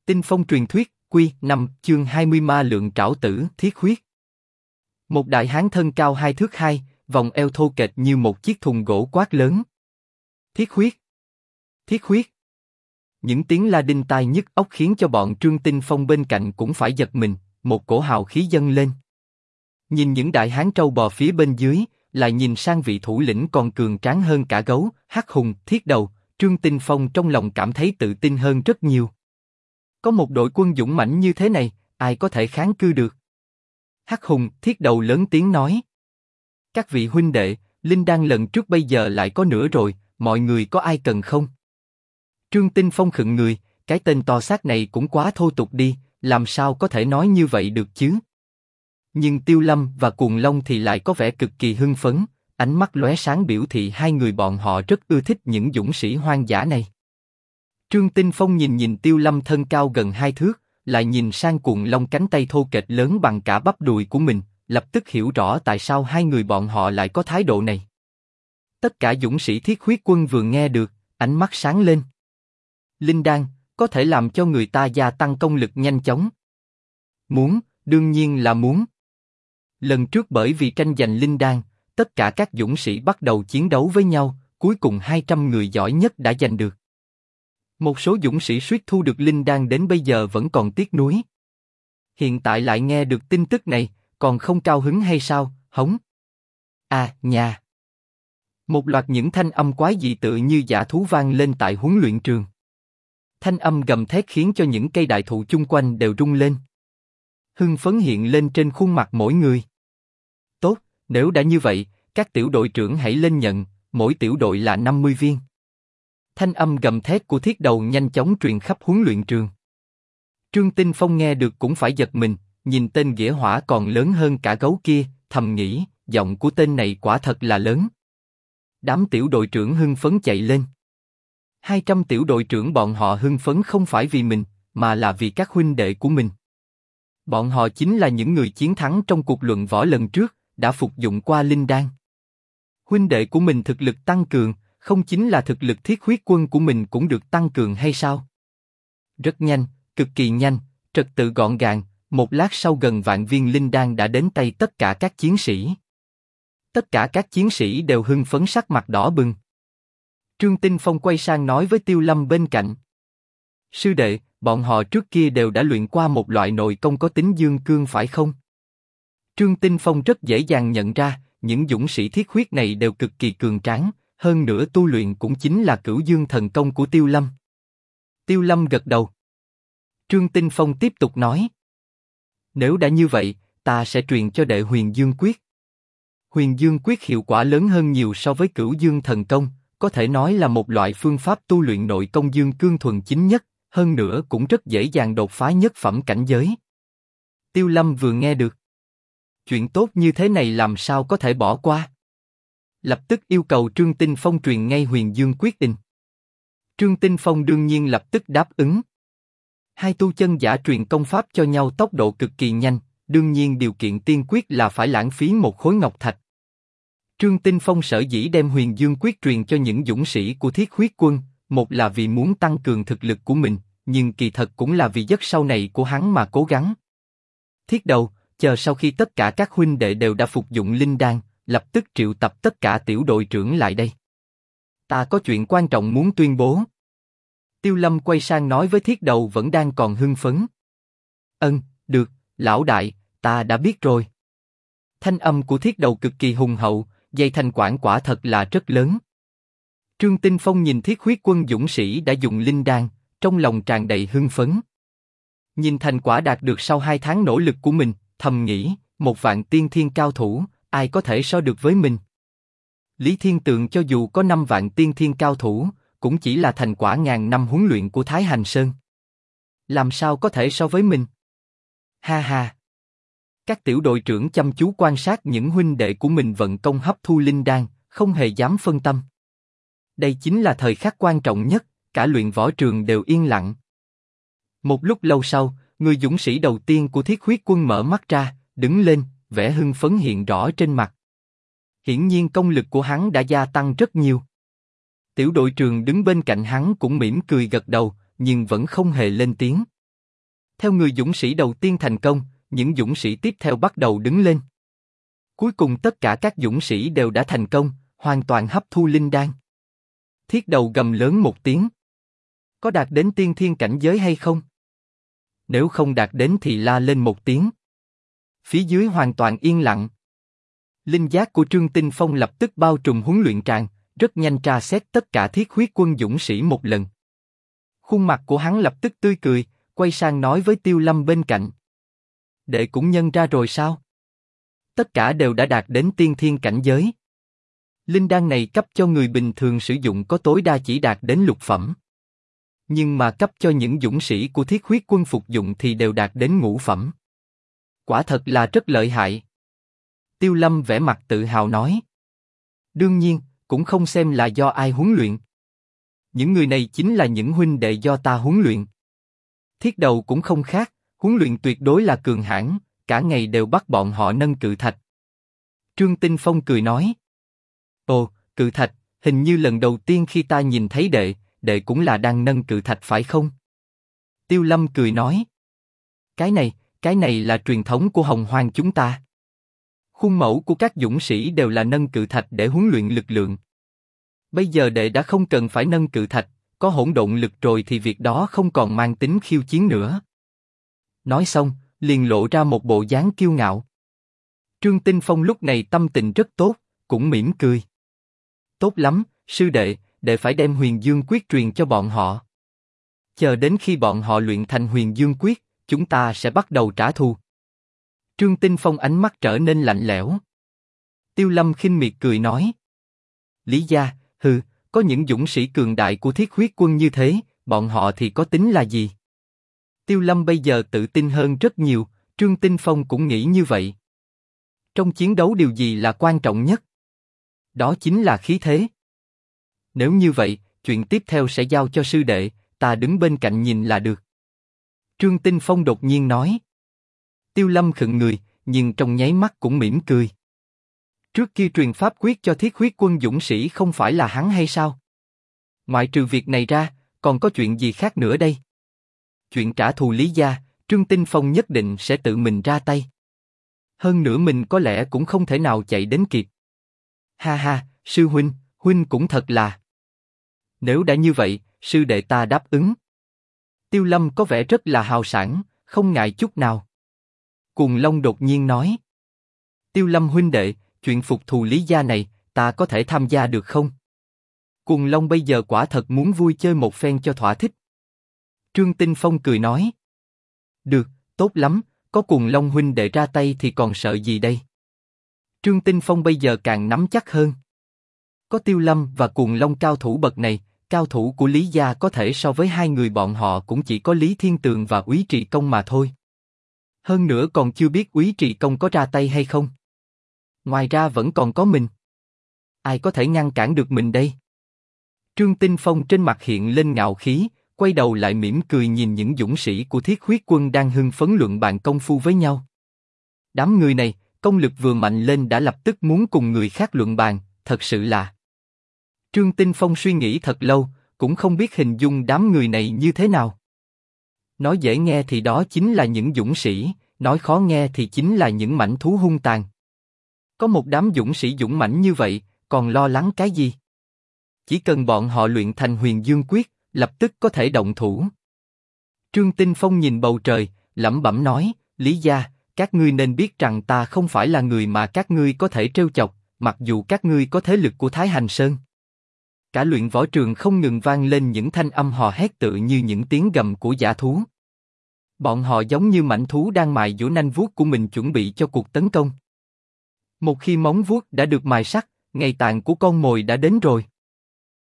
Tinh phong truyền thuyết, Quy 5, chương 20 ma lượng trảo tử, thiết huyết. Một đại hán thân cao 2 thước 2, vòng eo thô kệch như một chiếc thùng gỗ quát lớn. Thiết huyết! Thiết huyết! Những tiếng la đinh tai nhức óc khiến cho bọn Trương Tinh Phong bên cạnh cũng phải giật mình, một cổ hào khí dâng lên. Nhìn những đại hán trâu bò phía bên dưới, lại nhìn sang vị thủ lĩnh còn cường tráng hơn cả gấu, Hắc Hùng, Thiết Đầu, Trương Tinh Phong trong lòng cảm thấy tự tin hơn rất nhiều. Có một đội quân dũng mãnh như thế này, ai có thể kháng cự được? Hắc Hùng, Thiết Đầu lớn tiếng nói. Các vị huynh đệ, linh đan lần trước bây giờ lại có nữa rồi, mọi người có ai cần không? Trương Tinh Phong khựng người, cái tên to xác này cũng quá thô tục đi, làm sao có thể nói như vậy được chứ? Nhưng Tiêu Lâm và Cuồng Long thì lại có vẻ cực kỳ hưng phấn, ánh mắt lóe sáng biểu thị hai người bọn họ rất ưa thích những dũng sĩ hoang dã này. Trương Tinh Phong nhìn Tiêu Lâm thân cao gần 2 thước, lại nhìn sang Cuồng Long cánh tay thô kệch lớn bằng cả bắp đùi của mình, lập tức hiểu rõ tại sao hai người bọn họ lại có thái độ này. Tất cả dũng sĩ Thiết Huyết Quân vừa nghe được, ánh mắt sáng lên. Linh đan có thể làm cho người ta gia tăng công lực nhanh chóng. Muốn, đương nhiên là muốn. Lần trước bởi vì tranh giành linh đan, tất cả các dũng sĩ bắt đầu chiến đấu với nhau, cuối cùng 200 người giỏi nhất đã giành được. Một số dũng sĩ suýt thu được linh đan đến bây giờ vẫn còn tiếc nuối. Hiện tại lại nghe được tin tức này, còn không cao hứng hay sao, hống? À, nhà! Một loạt những thanh âm quái dị tự như dã thú vang lên tại huấn luyện trường. Thanh âm gầm thét khiến cho những cây đại thụ chung quanh đều rung lên. Hưng phấn hiện lên trên khuôn mặt mỗi người. Tốt, nếu đã như vậy, các tiểu đội trưởng hãy lên nhận, mỗi tiểu đội là 50 viên. Thanh âm gầm thét của Thiết Đầu nhanh chóng truyền khắp huấn luyện trường. Trương Tinh Phong nghe được cũng phải giật mình, nhìn tên nghĩa hỏa còn lớn hơn cả gấu kia, thầm nghĩ, giọng của tên này quả thật là lớn. Đám tiểu đội trưởng hưng phấn chạy lên. 200 tiểu đội trưởng bọn họ hưng phấn không phải vì mình, mà là vì các huynh đệ của mình. Bọn họ chính là những người chiến thắng trong cuộc luận võ lần trước, đã phục dụng qua linh đan. Huynh đệ của mình thực lực tăng cường, không chính là thực lực Thiết Huyết Quân của mình cũng được tăng cường hay sao? Rất nhanh, cực kỳ nhanh, trật tự gọn gàng, một lát sau gần vạn viên linh đan đã đến tay tất cả các chiến sĩ. Tất cả các chiến sĩ đều hưng phấn sắc mặt đỏ bừng. Trương Tinh Phong quay sang nói với Tiêu Lâm bên cạnh. Sư đệ, bọn họ trước kia đều đã luyện qua một loại nội công có tính dương cương phải không? Trương Tinh Phong rất dễ dàng nhận ra, những dũng sĩ thiết huyết này đều cực kỳ cường tráng, hơn nữa tu luyện cũng chính là Cửu Dương thần công của Tiêu Lâm. Tiêu Lâm gật đầu. Trương Tinh Phong tiếp tục nói. Nếu đã như vậy, ta sẽ truyền cho đệ Huyền Dương Quyết. Huyền Dương Quyết hiệu quả lớn hơn nhiều so với Cửu Dương thần công, có thể nói là một loại phương pháp tu luyện nội công dương cương thuần chính nhất, hơn nữa cũng rất dễ dàng đột phá nhất phẩm cảnh giới. Tiêu Lâm vừa nghe được. Chuyện tốt như thế này làm sao có thể bỏ qua? Lập tức yêu cầu Trương Tinh Phong truyền ngay Huyền Dương Quyết in. Trương Tinh Phong đương nhiên lập tức đáp ứng. Hai tu chân giả truyền công pháp cho nhau tốc độ cực kỳ nhanh, đương nhiên điều kiện tiên quyết là phải lãng phí một khối ngọc thạch. Trương Tinh Phong sở dĩ đem Huyền Dương Quyết truyền cho những dũng sĩ của Thiết Huyết Quân, một là vì muốn tăng cường thực lực của mình, nhưng kỳ thật cũng là vì giấc sau này của hắn mà cố gắng. Thiết Đầu, chờ sau khi tất cả các huynh đệ đều đã phục dụng linh đan, lập tức triệu tập tất cả tiểu đội trưởng lại đây. Ta có chuyện quan trọng muốn tuyên bố. Tiêu Lâm quay sang nói với Thiết Đầu vẫn đang còn hưng phấn. Được, lão đại, ta đã biết rồi. Thanh âm của Thiết Đầu cực kỳ hùng hậu, dây thanh quản quả thật là rất lớn. Trương Tinh Phong nhìn Thiết Huyết Quân dũng sĩ đã dùng linh đan, trong lòng tràn đầy hưng phấn. Nhìn thành quả đạt được sau 2 tháng nỗ lực của mình, thầm nghĩ, 1.000 tiên thiên cao thủ, ai có thể so được với mình? Lý Thiên Tường cho dù có 5.000 tiên thiên cao thủ, cũng chỉ là thành quả ngàn năm huấn luyện của Thái Hành Sơn. Làm sao có thể so với mình? Ha ha! Các tiểu đội trưởng chăm chú quan sát những huynh đệ của mình vận công hấp thu linh đan, không hề dám phân tâm. Đây chính là thời khắc quan trọng nhất, cả luyện võ trường đều yên lặng. Một lúc lâu sau, người dũng sĩ đầu tiên của Thiết Huyết Quân mở mắt ra, đứng lên, vẻ hưng phấn hiện rõ trên mặt. Hiển nhiên công lực của hắn đã gia tăng rất nhiều. Tiểu đội trưởng đứng bên cạnh hắn cũng mỉm cười gật đầu, nhưng vẫn không hề lên tiếng. Theo người dũng sĩ đầu tiên thành công, những dũng sĩ tiếp theo bắt đầu đứng lên. Cuối cùng tất cả các dũng sĩ đều đã thành công, hoàn toàn hấp thu linh đan. Thiết đầu gầm lớn một tiếng. Có đạt đến tiên thiên cảnh giới hay không? Nếu không đạt đến thì la lên một tiếng. Phía dưới hoàn toàn yên lặng. Linh giác của Trương Tinh Phong lập tức bao trùm huấn luyện tràng, rất nhanh tra xét tất cả thiết huyết quân dũng sĩ một lần. Khuôn mặt của hắn lập tức tươi cười, quay sang nói với Tiêu Lâm bên cạnh. Đệ cũng nhân ra rồi sao? Tất cả đều đã đạt đến tiên thiên cảnh giới. Linh đan này cấp cho người bình thường sử dụng có tối đa chỉ đạt đến lục phẩm. Nhưng mà cấp cho những dũng sĩ của thiết huyết quân phục dụng thì đều đạt đến ngũ phẩm. Quả thật là rất lợi hại. Tiêu Lâm vẻ mặt tự hào nói. Đương nhiên, cũng không xem là do ai huấn luyện. Những người này chính là những huynh đệ do ta huấn luyện. Thiết đầu cũng không khác, huấn luyện tuyệt đối là cường hãn, cả ngày đều bắt bọn họ nâng cự thạch. Trương Tinh Phong cười nói. Ồ, cự thạch, hình như lần đầu tiên khi ta nhìn thấy đệ cũng là đang nâng cự thạch phải không? Tiêu Lâm cười nói. Cái này là truyền thống của Hồng Hoang chúng ta. Khuôn mẫu của các dũng sĩ đều là nâng cự thạch để huấn luyện lực lượng. Bây giờ đệ đã không cần phải nâng cự thạch, có hỗn độn lực rồi thì việc đó không còn mang tính khiêu chiến nữa. Nói xong, liền lộ ra một bộ dáng kiêu ngạo. Trương Tinh Phong lúc này tâm tình rất tốt, cũng mỉm cười. Tốt lắm, sư đệ phải đem Huyền Dương Quyết truyền cho bọn họ. Chờ đến khi bọn họ luyện thành Huyền Dương Quyết, chúng ta sẽ bắt đầu trả thù. Trương Tinh Phong ánh mắt trở nên lạnh lẽo. Tiêu Lâm khinh miệt cười nói. Lý gia, có những dũng sĩ cường đại của thiết huyết quân như thế, bọn họ thì có tính là gì? Tiêu Lâm bây giờ tự tin hơn rất nhiều, Trương Tinh Phong cũng nghĩ như vậy. Trong chiến đấu điều gì là quan trọng nhất? Đó chính là khí thế. Nếu như vậy, chuyện tiếp theo sẽ giao cho sư đệ, ta đứng bên cạnh nhìn là được. Trương Tinh Phong đột nhiên nói. Tiêu Lâm khựng người, nhưng trong nháy mắt cũng mỉm cười. Trước kia truyền pháp quyết cho thiết huyết quân dũng sĩ không phải là hắn hay sao? Ngoại trừ việc này ra, còn có chuyện gì khác nữa đây? Chuyện trả thù Lý gia, Trương Tinh Phong nhất định sẽ tự mình ra tay. Hơn nữa mình có lẽ cũng không thể nào chạy đến kịp. Ha ha, sư huynh cũng thật là. Nếu đã như vậy, sư đệ ta đáp ứng. Tiêu Lâm có vẻ rất là hào sảng, không ngại chút nào. Cuồng Long đột nhiên nói. Tiêu Lâm huynh đệ, chuyện phục thù Lý gia này, ta có thể tham gia được không? Cuồng Long bây giờ quả thật muốn vui chơi một phen cho thỏa thích. Trương Tinh Phong cười nói. Được, tốt lắm, có Cuồng Long huynh đệ ra tay thì còn sợ gì đây? Trương Tinh Phong bây giờ càng nắm chắc hơn. Có Tiêu Lâm và Cuồng Long cao thủ bậc này, cao thủ của Lý gia có thể so với hai người bọn họ cũng chỉ có Lý Thiên Tường và Úy Trì Công mà thôi. Hơn nữa còn chưa biết Úy Trì Công có ra tay hay không. Ngoài ra vẫn còn có mình. Ai có thể ngăn cản được mình đây? Trương Tinh Phong trên mặt hiện lên ngạo khí, quay đầu lại mỉm cười nhìn những dũng sĩ của thiết huyết quân đang hưng phấn luận bàn công phu với nhau. Đám người này, công lực vừa mạnh lên đã lập tức muốn cùng người khác luận bàn, thật sự là. Trương Tinh Phong suy nghĩ thật lâu, cũng không biết hình dung đám người này như thế nào. Nói dễ nghe thì đó chính là những dũng sĩ, nói khó nghe thì chính là những mãnh thú hung tàn. Có một đám dũng sĩ dũng mãnh như vậy, còn lo lắng cái gì? Chỉ cần bọn họ luyện thành Huyền Dương Quyết, lập tức có thể động thủ. Trương Tinh Phong nhìn bầu trời, lẩm bẩm nói, Lý gia, các ngươi nên biết rằng ta không phải là người mà các ngươi có thể trêu chọc, mặc dù các ngươi có thế lực của Thái Hành Sơn. Cả luyện võ trường không ngừng vang lên những thanh âm hò hét tự như những tiếng gầm của dã thú. Bọn họ giống như mãnh thú đang mài dũa nanh vuốt của mình chuẩn bị cho cuộc tấn công. Một khi móng vuốt đã được mài sắc, ngày tàn của con mồi đã đến rồi.